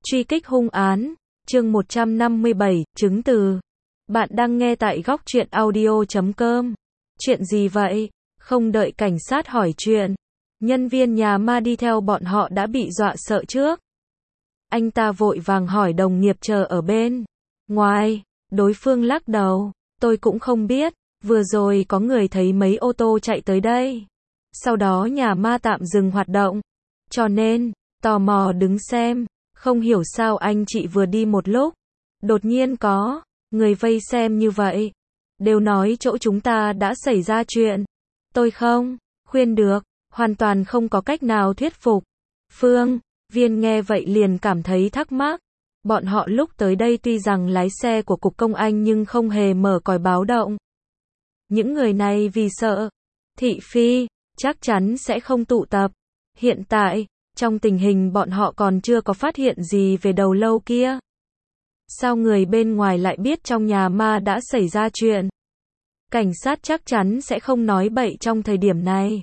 Truy kích hung án, chương 157, chứng từ. Bạn đang nghe tại góc truyện audio.com. Chuyện gì vậy? Không đợi cảnh sát hỏi chuyện, nhân viên nhà ma đi theo bọn họ đã bị dọa sợ trước. Anh ta vội vàng hỏi đồng nghiệp chờ ở bên ngoài, đối phương lắc đầu, tôi cũng không biết, vừa rồi có người thấy mấy ô tô chạy tới đây. Sau đó nhà ma tạm dừng hoạt động, cho nên, tò mò đứng xem, không hiểu sao anh chị vừa đi một lúc, đột nhiên có người vây xem như vậy, đều nói chỗ chúng ta đã xảy ra chuyện. Tôi không khuyên được, hoàn toàn không có cách nào thuyết phục. Phương Viên nghe vậy liền cảm thấy thắc mắc. Bọn họ lúc tới đây tuy rằng lái xe của cục công anh nhưng không hề mở còi báo động. Những người này vì sợ thị phi, chắc chắn sẽ không tụ tập. Hiện tại, trong tình hình bọn họ còn chưa có phát hiện gì về đầu lâu kia. Sao người bên ngoài lại biết trong nhà ma đã xảy ra chuyện? Cảnh sát chắc chắn sẽ không nói bậy trong thời điểm này.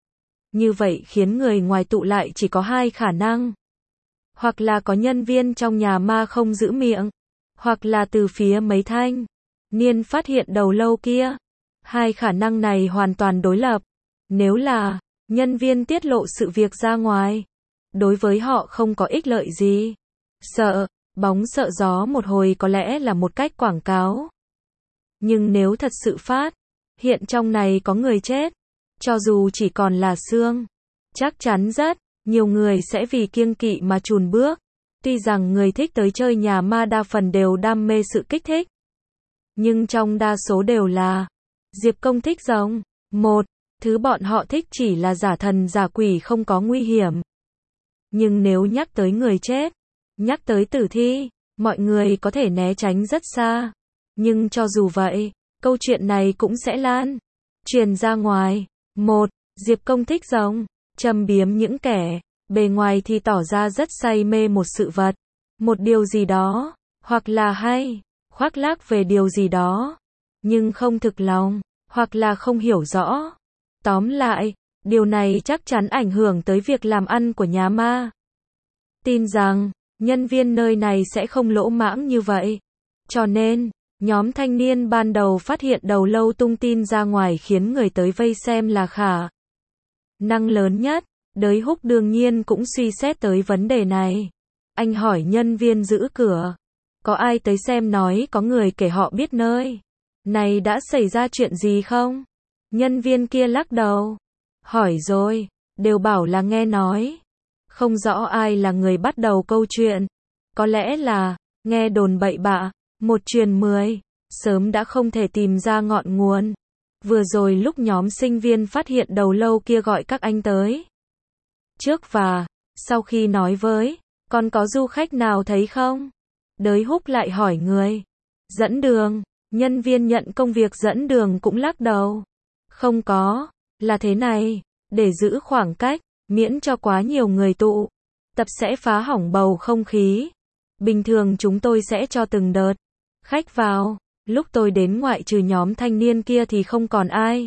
Như vậy khiến người ngoài tụ lại chỉ có hai khả năng. Hoặc là có nhân viên trong nhà ma không giữ miệng, hoặc là từ phía mấy thanh niên phát hiện đầu lâu kia. Hai khả năng này hoàn toàn đối lập. Nếu là nhân viên tiết lộ sự việc ra ngoài, đối với họ không có ích lợi gì. Sợ bóng sợ gió một hồi có lẽ là một cách quảng cáo. Nhưng nếu thật sự phát hiện trong này có người chết, cho dù chỉ còn là xương, chắc chắn rất nhiều người sẽ vì kiêng kỵ mà chùn bước. Tuy rằng người thích tới chơi nhà ma đa phần đều đam mê sự kích thích, nhưng trong đa số đều là Diệp Công thích giống một thứ bọn họ thích chỉ là giả thần giả quỷ không có nguy hiểm. Nhưng nếu nhắc tới người chết, nhắc tới tử thi, mọi người có thể né tránh rất xa. Nhưng cho dù vậy, câu chuyện này cũng sẽ lan truyền ra ngoài. Một, Diệp Công thích giống châm biếm những kẻ bề ngoài thì tỏ ra rất say mê một sự vật, một điều gì đó, hoặc là hay khoác lác về điều gì đó, nhưng không thực lòng, hoặc là không hiểu rõ. Tóm lại, điều này chắc chắn ảnh hưởng tới việc làm ăn của nhà ma. Tin rằng, nhân viên nơi này sẽ không lỗ mãng như vậy. Cho nên, nhóm thanh niên ban đầu phát hiện đầu lâu tung tin ra ngoài khiến người tới vây xem là khả năng lớn nhất. Đới Húc đương nhiên cũng suy xét tới vấn đề này. Anh hỏi nhân viên giữ cửa, có ai tới xem nói có người kể họ biết nơi này đã xảy ra chuyện gì không? Nhân viên kia lắc đầu. Hỏi rồi, đều bảo là nghe nói. Không rõ ai là người bắt đầu câu chuyện. Có lẽ là nghe đồn bậy bạ, một truyền 10, sớm đã không thể tìm ra ngọn nguồn. Vừa rồi lúc nhóm sinh viên phát hiện đầu lâu kia gọi các anh tới trước và sau khi nói với, còn có du khách nào thấy không? Đới Húc lại hỏi người dẫn đường, nhân viên nhận công việc dẫn đường cũng lắc đầu. Không có, là thế này, để giữ khoảng cách, miễn cho quá nhiều người tụ tập sẽ phá hỏng bầu không khí. Bình thường chúng tôi sẽ cho từng đợt khách vào, lúc tôi đến ngoại trừ nhóm thanh niên kia thì không còn ai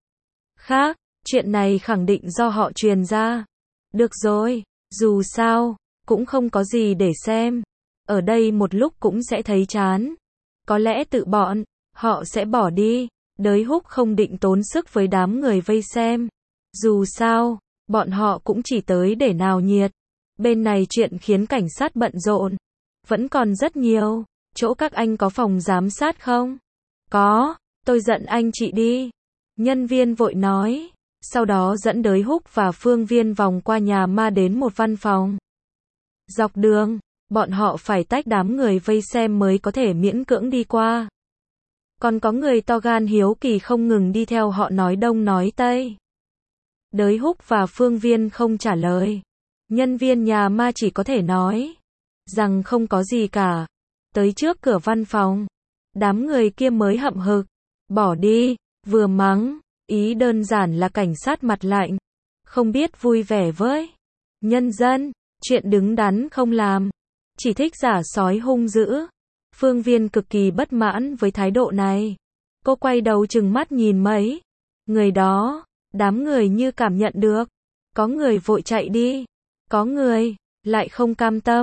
khác, chuyện này khẳng định do họ truyền ra. Được rồi, dù sao, cũng không có gì để xem. Ở đây một lúc cũng sẽ thấy chán. Có lẽ tự bọn họ sẽ bỏ đi. Đới Húc không định tốn sức với đám người vây xem. Dù sao, bọn họ cũng chỉ tới để náo nhiệt. Bên này chuyện khiến cảnh sát bận rộn vẫn còn rất nhiều. Chỗ các anh có phòng giám sát không? Có, tôi dẫn anh chị đi. Nhân viên vội nói. Sau đó dẫn Đới Húc và Phương Viên vòng qua nhà ma đến một văn phòng. Dọc đường, bọn họ phải tách đám người vây xem mới có thể miễn cưỡng đi qua. Còn có người to gan hiếu kỳ không ngừng đi theo họ nói đông nói tây. Đới Húc và Phương Viên không trả lời. Nhân viên nhà ma chỉ có thể nói rằng không có gì cả. Tới trước cửa văn phòng, đám người kia mới hậm hực bỏ đi, vừa mắng, ý đơn giản là cảnh sát mặt lạnh, không biết vui vẻ với nhân dân, chuyện đứng đắn không làm, chỉ thích giả sói hung dữ. Phương Viên cực kỳ bất mãn với thái độ này. Cô quay đầu trừng mắt nhìn mấy người đó, đám người như cảm nhận được, có người vội chạy đi, có người lại không cam tâm,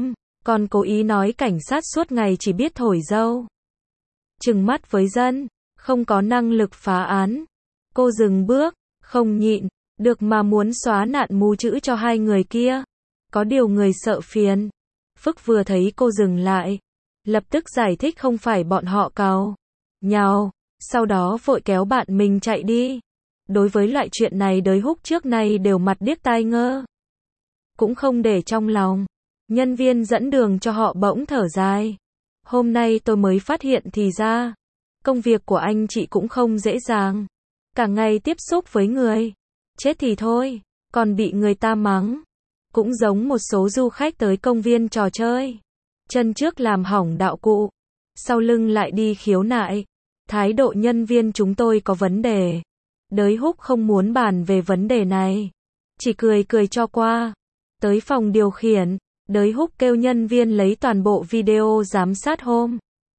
Còn cố ý nói cảnh sát suốt ngày chỉ biết thổi dâu. Trừng mắt với dân, không có năng lực phá án. Cô dừng bước, không nhịn được mà muốn xóa nạn mù chữ cho hai người kia. Có điều người sợ phiền. Phức vừa thấy cô dừng lại, lập tức giải thích không phải bọn họ càu nhau, sau đó vội kéo bạn mình chạy đi. Đối với loại chuyện này Đới Húc trước nay đều mặt điếc tai ngơ, cũng không để trong lòng. Nhân viên dẫn đường cho họ bỗng thở dài. Hôm nay tôi mới phát hiện thì ra, công việc của anh chị cũng không dễ dàng. Cả ngày tiếp xúc với người, chết thì thôi, còn bị người ta mắng. Cũng giống một số du khách tới công viên trò chơi. Chân trước làm hỏng đạo cụ, sau lưng lại đi khiếu nại. Thái độ nhân viên chúng tôi có vấn đề. Đới Húc không muốn bàn về vấn đề này, chỉ cười cười cho qua. Tới phòng điều khiển, Đới Húc kêu nhân viên lấy toàn bộ video giám sát hôm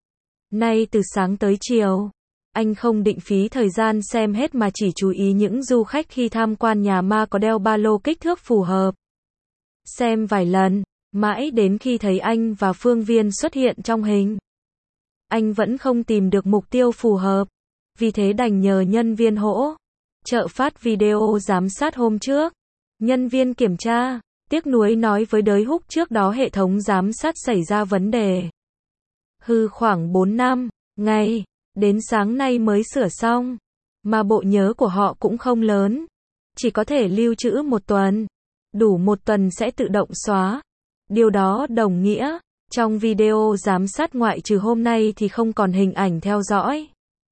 nay từ sáng tới chiều. Anh không định phí thời gian xem hết mà chỉ chú ý những du khách khi tham quan nhà ma có đeo ba lô kích thước phù hợp. Xem vài lần, mãi đến khi thấy anh và Phương Viên xuất hiện trong hình. Anh vẫn không tìm được mục tiêu phù hợp, vì thế đành nhờ nhân viên hỗ trợ phát video giám sát hôm trước. Nhân viên kiểm tra, tiếc nuối nói với Đới Húc trước đó hệ thống giám sát xảy ra vấn đề. Hư khoảng 4 năm, ngày, đến sáng nay mới sửa xong, mà bộ nhớ của họ cũng không lớn, chỉ có thể lưu trữ 1 tuần. Đủ 1 tuần sẽ tự động xóa. Điều đó đồng nghĩa, trong video giám sát ngoại trừ hôm nay thì không còn hình ảnh theo dõi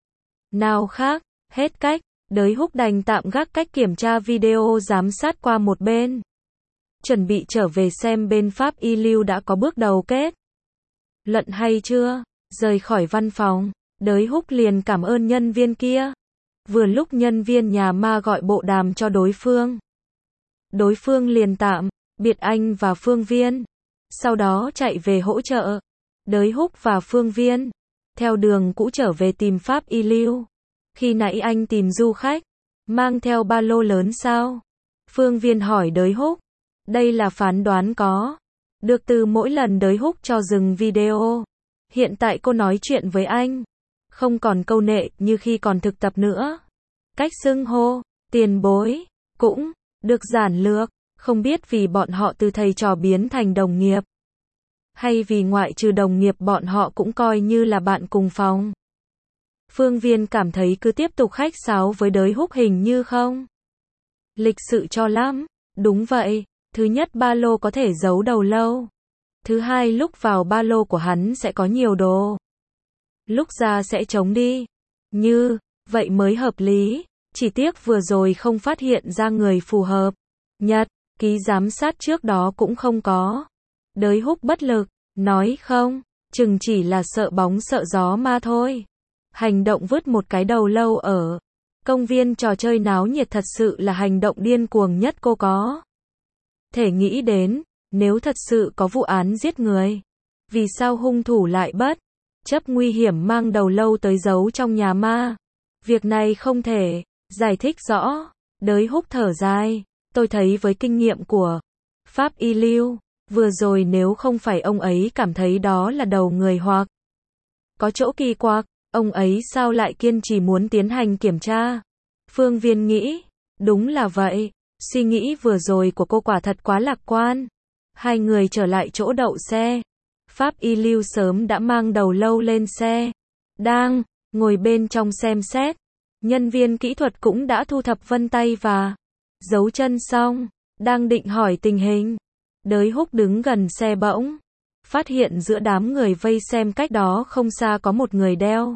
nào khác. Hết cách, Đới Húc đành tạm gác cách kiểm tra video giám sát qua một bên. Chuẩn bị trở về xem bên Pháp y lưu đã có bước đầu kết luận hay chưa. Rời khỏi văn phòng, Đới Húc liền cảm ơn nhân viên kia. Vừa lúc nhân viên nhà ma gọi bộ đàm cho đối phương. Đối phương liền tạm biệt anh và Phương Viên, sau đó chạy về hỗ trợ. Đới Húc và Phương Viên theo đường cũ trở về tìm Pháp y lưu. Khi nãy anh tìm du khách mang theo ba lô lớn sao? Phương Viên hỏi Đới Húc. Đây là phán đoán có được từ mỗi lần Đới Húc cho dừng video. Hiện tại cô nói chuyện với anh không còn câu nệ như khi còn thực tập nữa. Cách xưng hô tiền bối cũng được giản lược. Không biết vì bọn họ từ thầy trò biến thành đồng nghiệp, hay vì ngoại trừ đồng nghiệp bọn họ cũng coi như là bạn cùng phòng. Phương Viên cảm thấy cứ tiếp tục khách sáo với Đới Húc hình như không lịch sự cho lắm. Đúng vậy, thứ nhất ba lô có thể giấu đầu lâu. Thứ hai lúc vào ba lô của hắn sẽ có nhiều đồ. Lúc ra sẽ trống đi. Như vậy mới hợp lý. Chỉ tiếc vừa rồi không phát hiện ra người phù hợp. Nhật ký giám sát trước đó cũng không có. Đới Húc bất lực, nói không, chừng chỉ là sợ bóng sợ gió mà thôi. Hành động vứt một cái đầu lâu ở công viên trò chơi náo nhiệt thật sự là hành động điên cuồng nhất cô có thể nghĩ đến. Nếu thật sự có vụ án giết người, vì sao hung thủ lại bất chấp nguy hiểm mang đầu lâu tới giấu trong nhà ma? Việc này không thể giải thích rõ. Đới Húc thở dài. Tôi thấy với kinh nghiệm của Pháp y lưu, vừa rồi nếu không phải ông ấy cảm thấy đó là đầu người hoặc có chỗ kỳ quặc, ông ấy sao lại kiên trì muốn tiến hành kiểm tra? Phương Viên nghĩ, đúng là vậy, suy nghĩ vừa rồi của cô quả thật quá lạc quan. Hai người trở lại chỗ đậu xe. Pháp y lưu sớm đã mang đầu lâu lên xe, đang ngồi bên trong xem xét. Nhân viên kỹ thuật cũng đã thu thập vân tay và dấu chân xong, đang định hỏi tình hình. Đới Húc đứng gần xe bỗng phát hiện giữa đám người vây xem cách đó không xa có một người đeo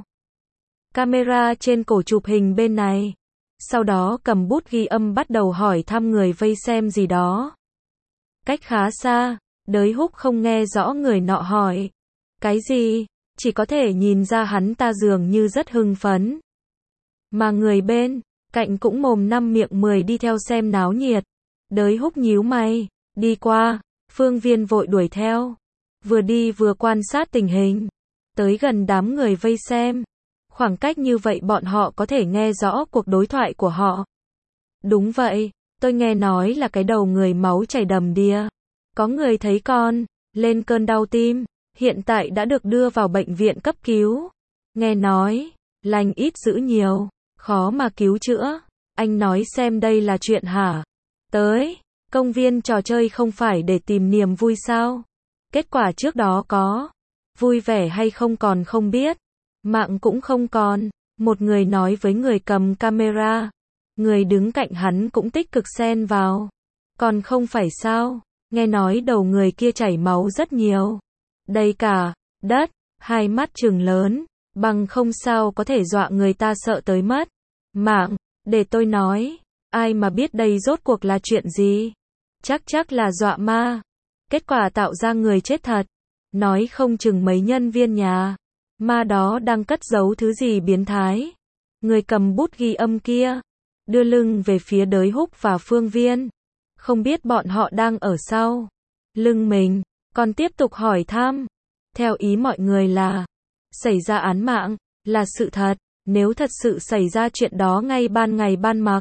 camera trên cổ chụp hình bên này. Sau đó cầm bút ghi âm bắt đầu hỏi thăm người vây xem gì đó. Cách khá xa, Đới Húc không nghe rõ người nọ hỏi cái gì, chỉ có thể nhìn ra hắn ta dường như rất hưng phấn. Mà người bên cạnh cũng mồm năm miệng 10 đi theo xem náo nhiệt. Đới Húc nhíu mày, đi qua. Phương Viên vội đuổi theo, vừa đi vừa quan sát tình hình. Tới gần đám người vây xem, khoảng cách như vậy bọn họ có thể nghe rõ cuộc đối thoại của họ. Đúng vậy, tôi nghe nói là cái đầu người máu chảy đầm đìa. Có người thấy con lên cơn đau tim, hiện tại đã được đưa vào bệnh viện cấp cứu. Nghe nói, lành ít dữ nhiều, khó mà cứu chữa. Anh nói xem đây là chuyện hả? Tới, công viên trò chơi không phải để tìm niềm vui sao? Kết quả trước đó có vui vẻ hay không còn không biết. Mạng cũng không còn. Một người nói với người cầm camera. Người đứng cạnh hắn cũng tích cực xen vào. Còn không phải sao? Nghe nói đầu người kia chảy máu rất nhiều. Đầy cả đất, hai mắt trừng lớn, bằng không sao có thể dọa người ta sợ tới mất. Mạng, để tôi nói, ai mà biết đây rốt cuộc là chuyện gì? Chắc là dọa ma. Kết quả tạo ra người chết thật. Nói không chừng mấy nhân viên nhà ma đó đang cất giấu thứ gì biến thái. Người cầm bút ghi âm kia đưa lưng về phía Đới Húc và Phương Viên. Không biết bọn họ đang ở sau lưng mình, còn tiếp tục hỏi thăm. Theo ý mọi người là xảy ra án mạng, là sự thật. Nếu thật sự xảy ra chuyện đó ngay ban ngày ban mặt.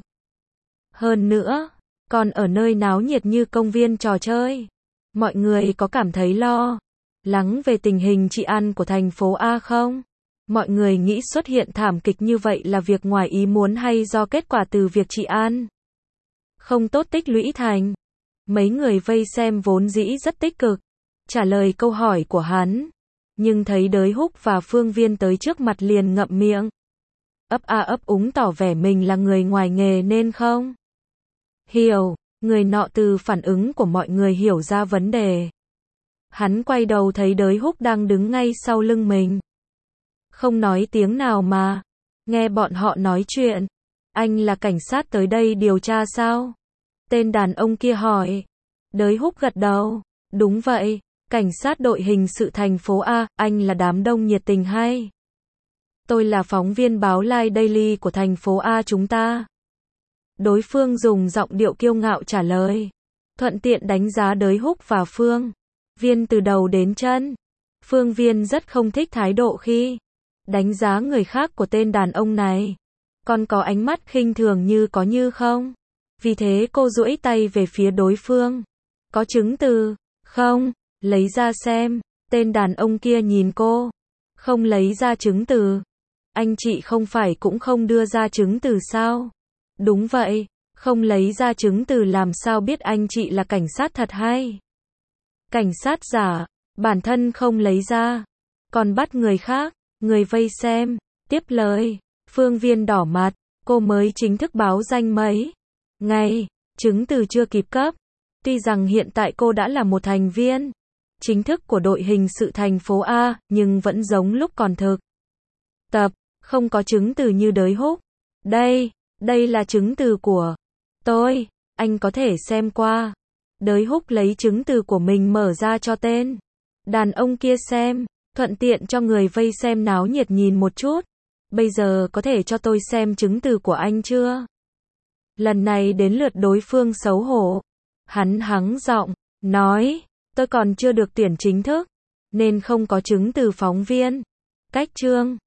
Hơn nữa, còn ở nơi náo nhiệt như công viên trò chơi. Mọi người có cảm thấy lo lắng về tình hình trị an của thành phố A không? Mọi người nghĩ xuất hiện thảm kịch như vậy là việc ngoài ý muốn hay do kết quả từ việc trị an không tốt tích lũy thành? Mấy người vây xem vốn dĩ rất tích cực trả lời câu hỏi của hắn, nhưng thấy Đới Húc và Phương Viên tới trước mặt liền ngậm miệng, ấp a ấp úng tỏ vẻ mình là người ngoài nghề nên không hiểu. Người nọ từ phản ứng của mọi người hiểu ra vấn đề. Hắn quay đầu thấy Đới Húc đang đứng ngay sau lưng mình. Không nói tiếng nào mà nghe bọn họ nói chuyện. Anh là cảnh sát tới đây điều tra sao? Tên đàn ông kia hỏi. Đới Húc gật đầu. Đúng vậy, cảnh sát đội hình sự thành phố A. Anh là đám đông nhiệt tình hay? Tôi là phóng viên báo Live Daily của thành phố A chúng ta. Đối phương dùng giọng điệu kiêu ngạo trả lời. Thuận tiện đánh giá Đới Húc và Phương Viên từ đầu đến chân. Phương Viên rất không thích thái độ khi đánh giá người khác của tên đàn ông này. Còn có ánh mắt khinh thường như có như không. Vì thế cô duỗi tay về phía đối phương. Có chứng từ không? Lấy ra xem. Tên đàn ông kia nhìn cô. Không lấy ra chứng từ. Anh chị không phải cũng không đưa ra chứng từ sao? Đúng vậy, không lấy ra chứng từ làm sao biết anh chị là cảnh sát thật hay cảnh sát giả, bản thân không lấy ra, còn bắt người khác. Người vây xem tiếp lời. Phương Viên đỏ mặt, cô mới chính thức báo danh mấy ngày, chứng từ chưa kịp cấp. Tuy rằng hiện tại cô đã là một thành viên chính thức của đội hình sự thành phố A, nhưng vẫn giống lúc còn thực tập, không có chứng từ như Đới Húc. Đây là chứng từ của tôi, anh có thể xem qua. Đới Húc lấy chứng từ của mình mở ra cho tên đàn ông kia xem, thuận tiện cho người vây xem náo nhiệt nhìn một chút. Bây giờ có thể cho tôi xem chứng từ của anh chưa? Lần này đến lượt đối phương xấu hổ. Hắn hắng giọng, nói, tôi còn chưa được tuyển chính thức, nên không có chứng từ phóng viên. Cách chương